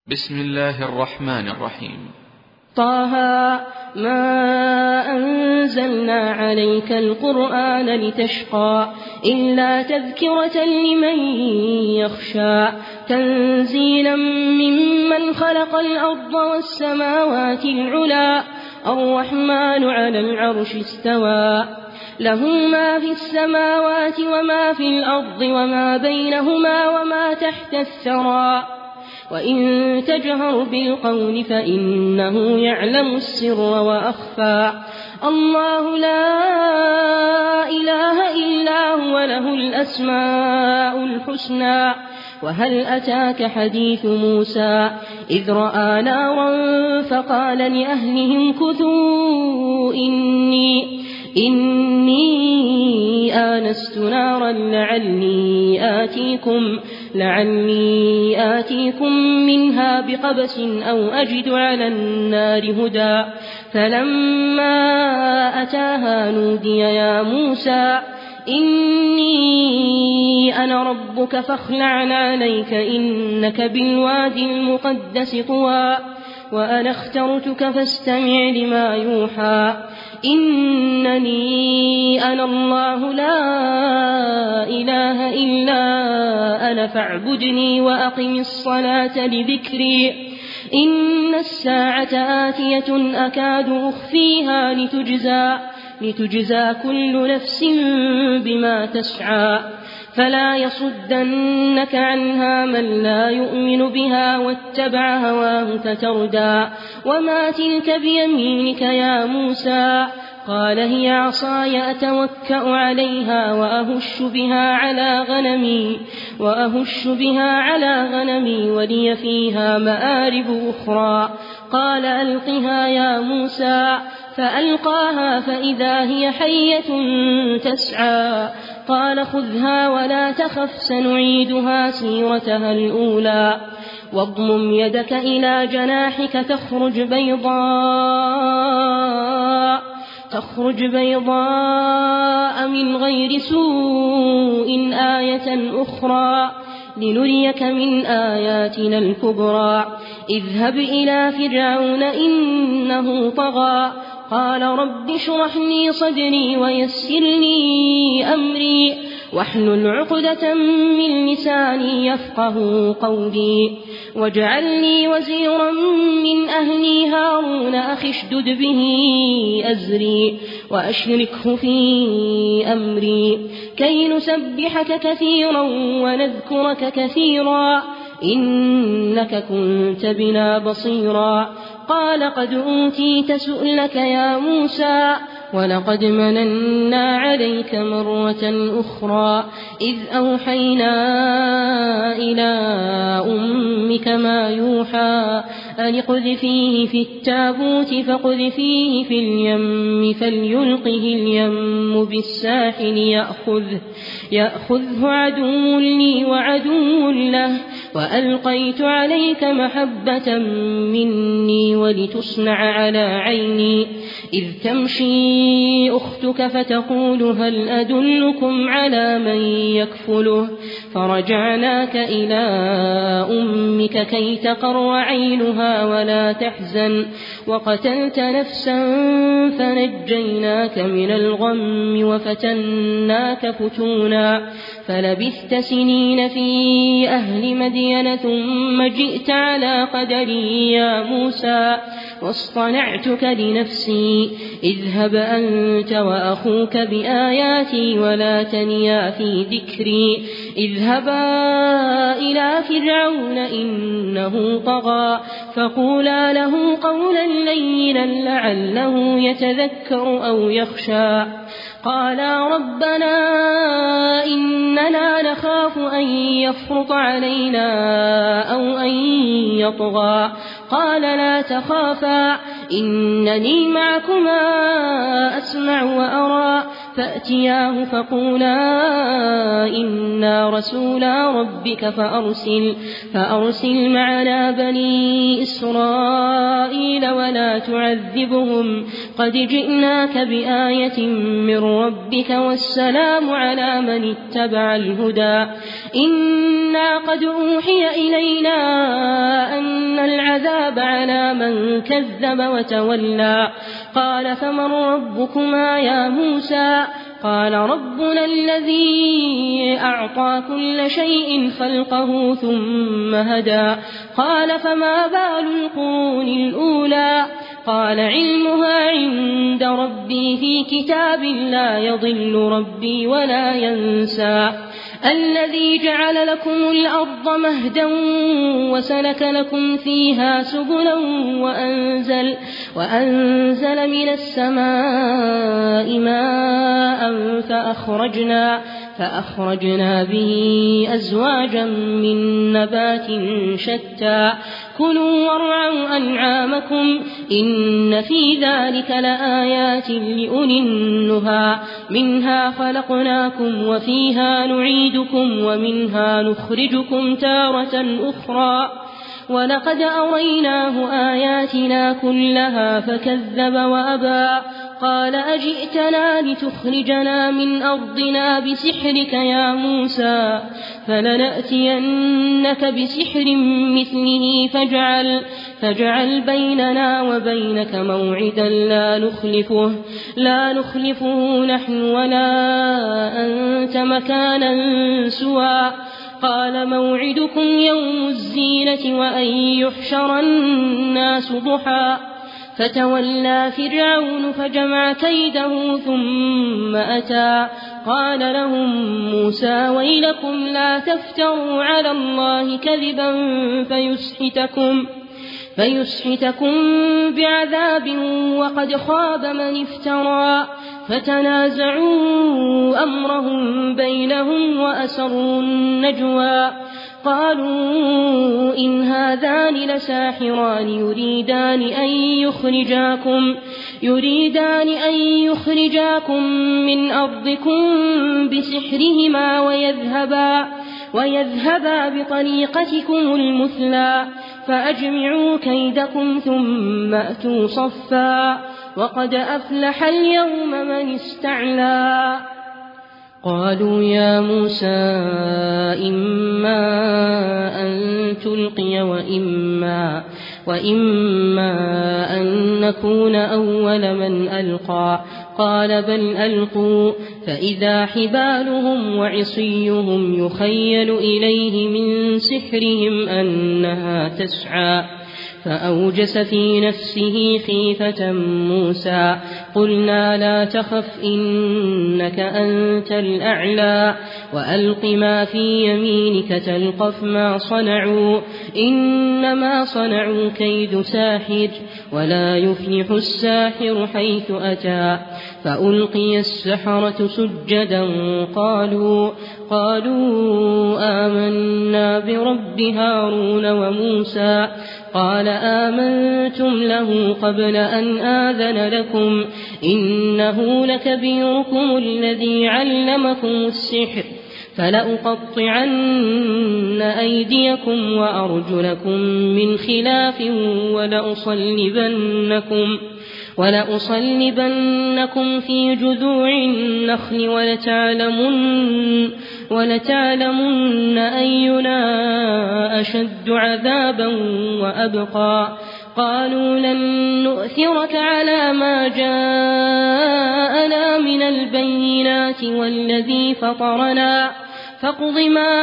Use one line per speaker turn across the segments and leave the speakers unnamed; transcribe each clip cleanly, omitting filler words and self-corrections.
بسم الله الرحمن الرحيم.
طه ما أنزلنا عليك القرآن لتشقى إلا تذكرة لمن يخشى تنزيلا ممن خلق الأرض والسماوات العلى الرحمن على العرش استوى له ما في السماوات وما في الأرض وما بينهما وما تحت الثرى وإن تجهر بالقول فإنه يعلم السر وأخفى الله لا إله إلا هو له الأسماء الحسنى وهل أتاك حديث موسى إذ رأى نارا فقال لأهلهم كثوا إني آنست نارا لعلي آتيكم منها بقبس أو أجد على النار هدى فلما أتاها نودي يا موسى إني أنا ربك فاخلع عليك إنك بالوادي المقدس طوى وأنا اخترتك فاستمع لما يوحى إنني أنا الله لا إله إلا أنا فاعبدني وأقم الصلاة لذكري إن الساعة آتية أكاد أخفيها لتجزى كل نفس بما تسعى فلا يصدنك عنها من لا يؤمن بها واتبع هواه فتردى وما تلك بيمينك يا موسى قال هي عصاي أتوكأ عليها وأهش بها على غنمي ولي فيها مآرب أخرى قال ألقها يا موسى فألقاها فإذا هي حية تسعى قال خذها ولا تخف سنعيدها سيرتها الأولى واضمم يدك إلى جناحك تخرج بيضاء من غير سوء آية أخرى لنريك من آياتنا الكبرى اذهب إلى فرعون إنه طغى قال رب اشرح لي صدري ويسر لي أمري واحلل عقدة من لساني يفقه قولي واجعل لي وزيرا من أهلي هارون أخي اشدد به أزري وأشركه في أمري كي نسبحك كثيرا ونذكرك كثيرا إنك كنت بنا بصيرا قال قد أوتيت سؤلك يا موسى ولقد مننا عليك مرة أخرى إذ أوحينا إلى أمك ما يوحى أن اقذفيه في التابوت فاقذفيه في اليم فليلقه اليم بالساحل يأخذه عدو لي وعدو له وألقيت عليك محبة مني ولتصنع على عيني إذ تمشي أختك فتقول هل أدلكم على من يكفله فرجعناك إلى أمك كي تقر عينها ولا تحزن وقتلت نفسا فنجيناك من الغم وفتناك فتونا فلبثت سنين في أهل مدين ثم جئت على قدري يا موسى واصطنعتك لنفسي اذهب أنت وأخوك بآياتي ولا تنيا في ذكري اذهبا إلى فرعون إنه طغى فقولا له قولا لينا لعله يتذكر أو يخشى قالا ربنا إننا نخاف أن يفرط علينا أو أن يطغى قال لا تخافا إنني معكما أسمع وأرى فأتياه فقولا إنا رسولا ربك فأرسل معنا بني إسرائيل ولا تعذبهم قد جئناك بآية من ربك والسلام على من اتبع الهدى إنا قد أوحي إلينا أن العذاب على من كذب وتولى قال فمن ربكما يا موسى قال ربنا الذي أعطى كل شيء خلقه ثم هدى قال فما بال القرون الأولى قال علمها عند ربي في كتاب لا يضل ربي ولا ينسى الذي جعل لكم الأرض مهدا وسلك لكم فيها سبلا وأنزل من السماء ماء فأخرجنا به أزواجا من نبات شتى كلوا وارعوا أنعامكم إن في ذلك لآيات لأولي النهى منها خلقناكم وفيها نعيدكم ومنها نخرجكم تارة أخرى ولقد أريناه آياتنا كلها فكذب وأبى قال أجئتنا لتخرجنا من أرضنا بسحرك يا موسى فلنأتينك بسحر مثله فاجعل بيننا وبينك موعدا لا نخلفه نحن ولا أنت مكانا سوى قال موعدكم يوم الزينة وأن يحشر الناس ضحى فتولى فرعون فجمع كيده ثم أتى قال لهم موسى ويلكم لا تفتروا على الله كذبا فيسحتكم بعذاب وقد خاب من افترى فتنازعوا أمرهم بينهم وأسروا النجوى قالوا إن هذان لساحران يريدان أن يخرجاكم من أرضكم بسحرهما ويذهبا بطريقتكم المثلى فأجمعوا كيدكم ثم أتوا صفا وقد أفلح اليوم من استعلى قالوا يا موسى إما أن تلقي وإما أن نكون أول من ألقى قال بل ألقوا فإذا حبالهم وعصيهم يخيل إليه من سحرهم أنها تسعى فأوجس في نفسه خيفة موسى قلنا لا تخف إنك أنت الأعلى وألق ما في يمينك تلقف ما صنعوا إنما صنعوا كيد ساحر ولا يفلح الساحر حيث أتى فألقي السحرة سجدا قالوا آمنا برب هارون وموسى قال آمنتم له قبل أن آذن لكم إنه لكبيركم الذي علمكم السحر فلأقطعن أيديكم وأرجلكم من خلاف ولأصلبنكم في جذوع النخل ولتعلمن أينا أشد عذابا وأبقى قالوا لن نؤثرك على ما جاءنا من البينات والذي فطرنا فاقض ما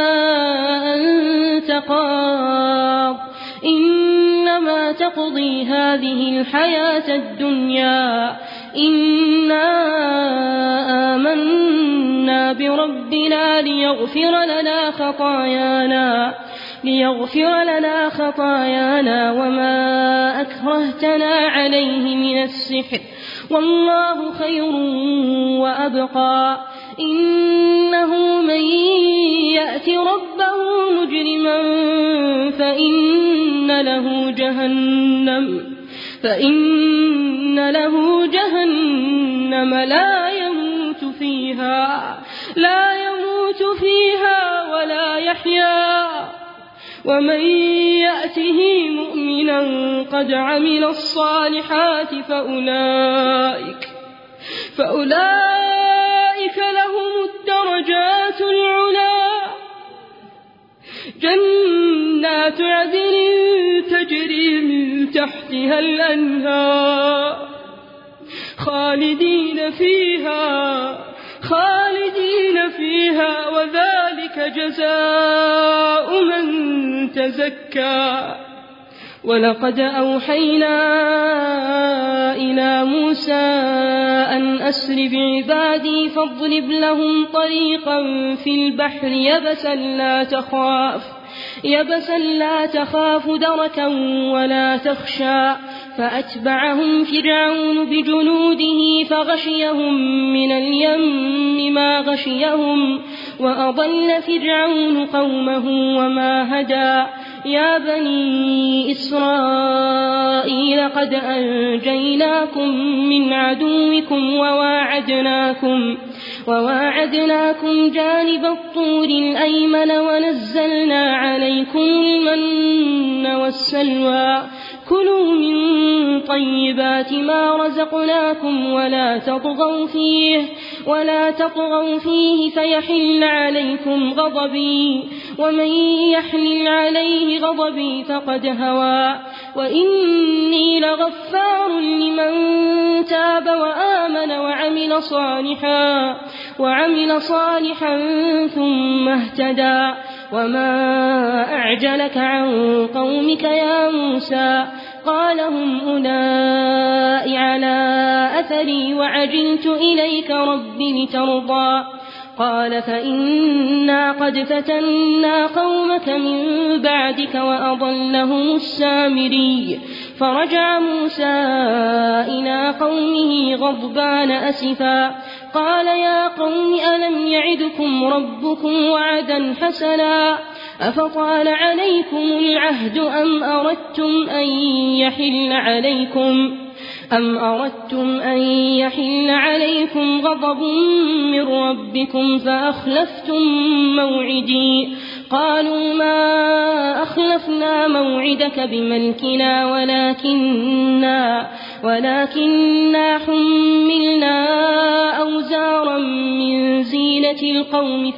أنت قاض إنما تقضي هذه الحياة الدنيا إنا آمنا بربنا ليغفر لنا خطايانا وما أكرهتنا عليه من السحر والله خير وأبقى إنه من يأت ربه مجرما فإن له جهنم لا يموت فيها ولا يحيا ومن يأته مؤمنا قد عمل الصالحات فأولئك لهم الدرجات العلى جنات عدن من تحتها الأنهار خالدين فيها وذلك جزاء من تزكى. ولقد أوحينا إلى موسى أن أسر بعبادي فاضرب لهم طريقا في البحر يبسا لا تخاف دركا ولا تخشى. فأتبعهم فرعون بجنوده فغشيهم من اليم ما غشيهم وأضل فرعون قومه وما هدى. يا بني إسرائيل قد أنجيناكم من عدوكم وواعدناكم جانب الطور الأيمن ونزلنا عليكم المن والسلوى. كلوا من طيبات ما رزقناكم ولا تطغوا فيه فيحل عليكم غضبي ومن يحلل عليه غضبي فقد هوى. وإني لغفار لمن تاب وآمن وعمل صالحا ثم اهتدى. وما أعجلك عن قومك يا موسى؟ قال هم أولئك على أثري وعجلت إليك رب لترضى. قال فإنا قد فتنا قومك من بعدك وأضلهم السامري. فرجع موسى إلى قومه غضبان أسفا قال يا قوم ألم يعدكم ربكم وعدا حسنا أفطال عليكم العهد أم أردتم أن يحل عليكم غضب من ربكم فأخلفتم موعدي. قالوا ما أخلفنا موعدك بملكنا ولكننا حملنا أوزارا من زينة القوم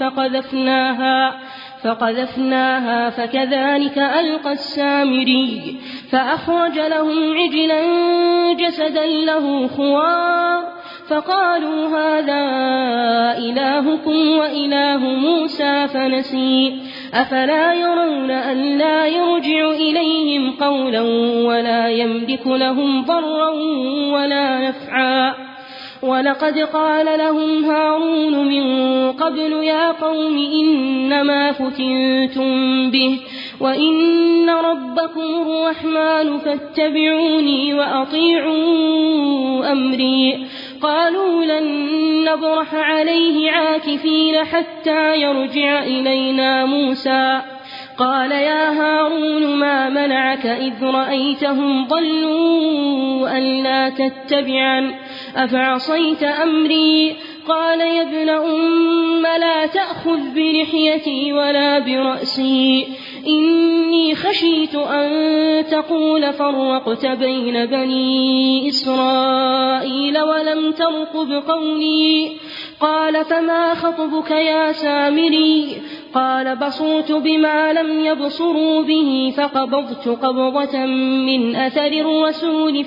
فقذفناها فكذلك ألقى السامري. فأخرج لهم عجلا جسدا له خوار فقالوا هذا إلهكم وإله موسى فنسي. أفلا يرون أن لا يرجع إليهم قولا ولا يملك لهم ضرا ولا نفعا. ولقد قال لهم هارون من قبل يا قوم إنما فتنتم به وإن ربكم الرحمن فاتبعوني وأطيعوا أمري. قالوا لن نبرح عليه عاكفين حتى يرجع إلينا موسى. قال يا هارون ما منعك إذ رأيتهم ضلوا ألا تتبعن أفعصيت أمري؟ قال يا ابن أم لا تأخذ بلحيتي ولا برأسي إني خشيت أن تقول فرقت بين بني إسرائيل ولم ترقب قولي. قال فما خطبك يا سامري؟ قال بصرت بما لم يبصروا به فقبضت قبضة من أثر الرسول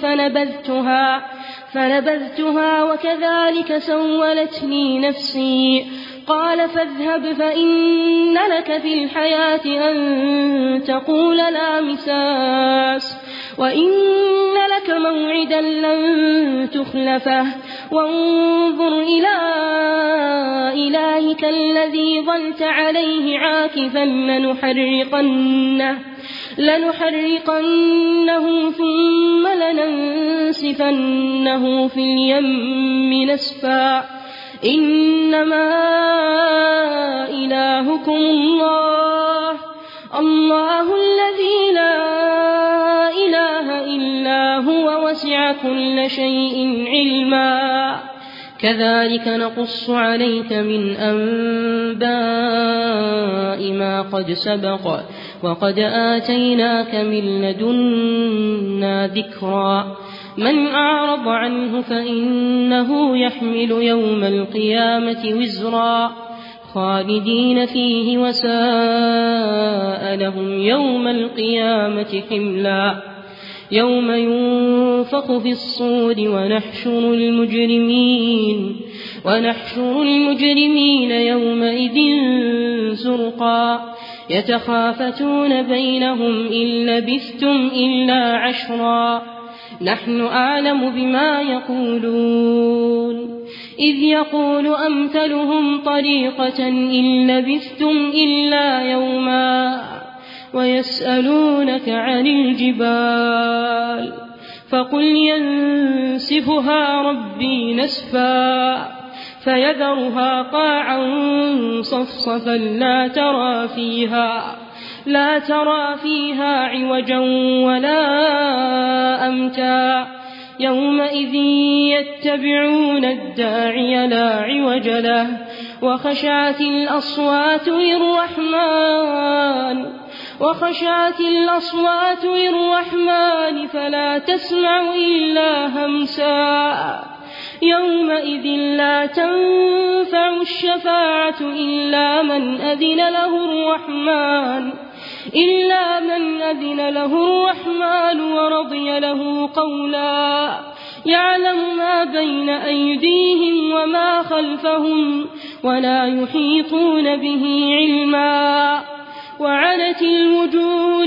فنبذتها وكذلك سولت لي نفسي. قال فاذهب فإن لك في الحياة أن تقول لا مساس وإن لك موعدا لن تخلفه وانظر إلى إلهك الذي ظلت عليه عاكفا لنحرقنه ثم لننسفنه في اليم نسفا. إنما إلهكم الله الذي لا إله إلا هو وسع كل شيء علما. كذلك نقص عليك من أنباء ما قد سبق وقد آتيناك من لدنا ذكرا. من أعرض عنه فإنه يحمل يوم القيامة وزرا خالدين فيه وساء لهم يوم القيامة حملا. يوم ينفخ في الصور ونحشر المجرمين يومئذ زرقا يتخافتون بينهم إن لبثتم إلا عشرا نحن أعلم بما يقولون إذ يقول أمثلهم طريقة إن لبثتم إلا يوما ويسألونك عن الجبال فقل ينسفها ربي نسفا فيذرها قاعا صفصفا لا ترى فيها عوجا ولا أمتا يومئذ يتبعون الداعي لا عوج له وخشعت الأصوات للرحمن فلا تسمع إلا همسا يومئذ لا تنفع الشفاعة إلا من أذن له الرحمن ورضي له قولا يعلم ما بين أيديهم وما خلفهم ولا يحيطون به علما وعنت الوجوه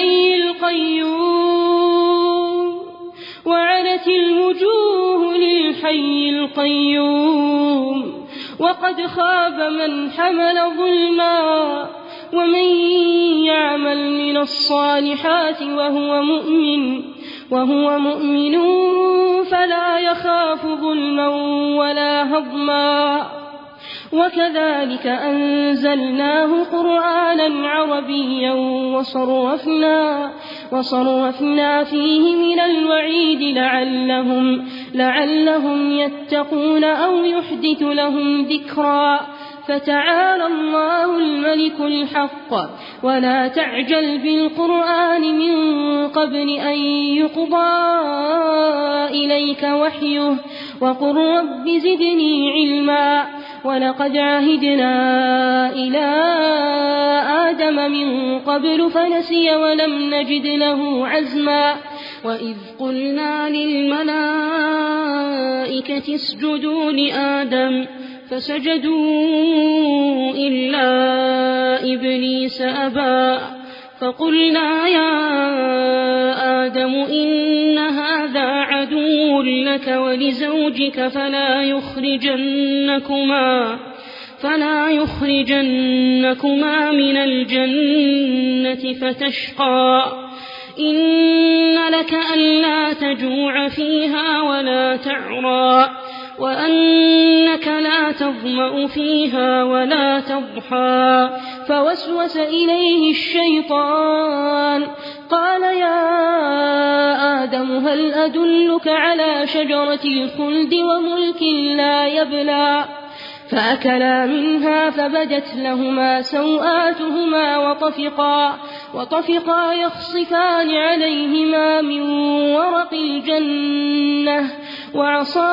للحي القيوم وقد خاب من حمل ظلما ومن يعمل من الصالحات وهو مؤمن فلا يخاف ظلما ولا هضما وكذلك أنزلناه قرآنا عربيا وصرفنا فيه من الوعيد لعلهم يتقون أو يحدث لهم ذكرا فتعالى الله الملك الحق ولا تعجل بالقرآن من قبل أن يقضى إليك وحيه وقل رب زدني علما ولقد عهدنا إلى آدم من قبل فنسي ولم نجد له عزما وإذ قلنا للملائكة اسجدوا لآدم فسجدوا إلا إبليس أبى فقلنا يا آدم إن هذا عدو لك ولزوجك فلا يخرجنكما من الجنة فتشقى إن لك ألا تجوع فيها ولا تعرى وأنك لا تظمأ فيها ولا تضحى فوسوس إليه الشيطان قال يا آدم هل أدلك على شجرة الخلد وملك لا يبلى فأكلا منها فبدت لهما سوآتهما وطفقا يخصفان عليهما من ورق الجنة وعصى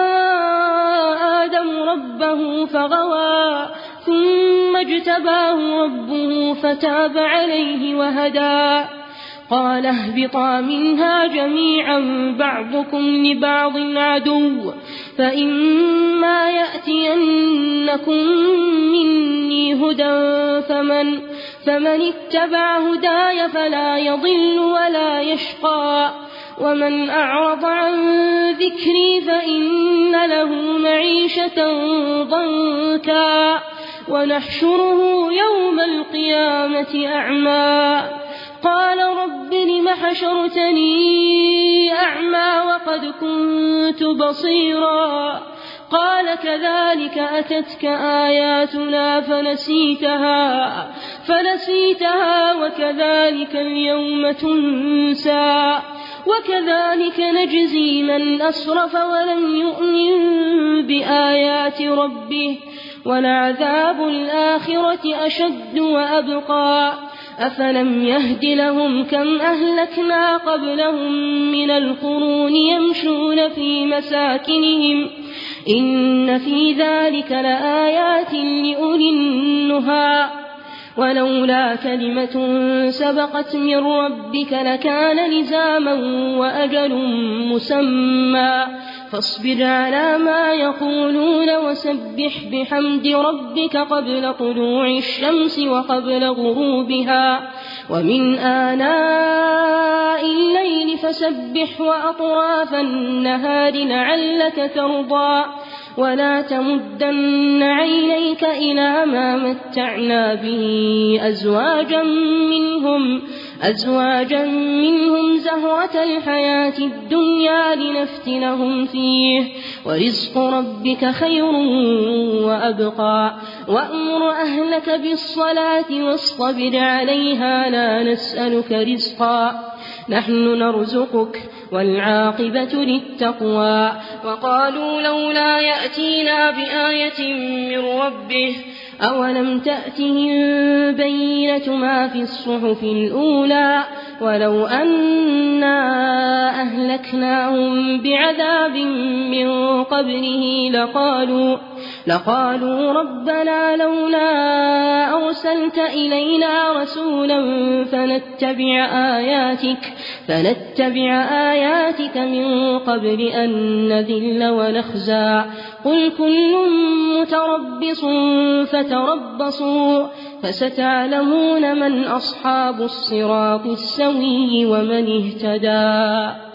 آدم ربه فغوى ثم اجتباه ربه فتاب عليه وهدى قال اهبطا منها جميعا بعضكم لبعض عدو فإما يأتينكم مني هدى فمن اتبع هداي فلا يضل ولا يشقى ومن أعرض عن ذكري فإن له معيشة ضنكا ونحشره يوم القيامة أعمى قال رب لم حشرتني أعمى وقد كنت بصيرا قال كذلك أتتك آياتنا فنسيتها وكذلك اليوم تنسى وكذلك نجزي من أسرف ولم يؤمن بآيات ربه ولعذاب الآخرة أشد وأبقى أفلم يهد لهم كم أهلكنا قبلهم من القرون يمشون في مساكنهم إن في ذلك لآيات لأولي النهى ولولا كلمة سبقت من ربك لكان لزاما وأجل مسمى فاصبر على ما يقولون وسبح بحمد ربك قبل طلوع الشمس وقبل غروبها ومن آناء الليل فسبح وأطراف النهار لعلك ترضى ولا تمدن عينيك إلى ما متعنا به أزواجا منهم زهرة الحياة الدنيا لنفتنهم فيه ورزق ربك خير وأبقى وأمر أهلك بالصلاة واصطبر عليها لا نسألك رزقا نحن نرزقك والعاقبة للتقوى وقالوا لولا يأتينا بآية من ربه أولم تأتهم بينة ما في الصحف الأولى ولو أنا أهلكناهم بعذاب من قبله لقالوا ربنا لولا أرسلت إلينا رسولا فنتبع آياتك من قبل أن نذل ونخزى قل كل متربص فتربصوا فستعلمون من أصحاب الصراط السوي ومن اهتدى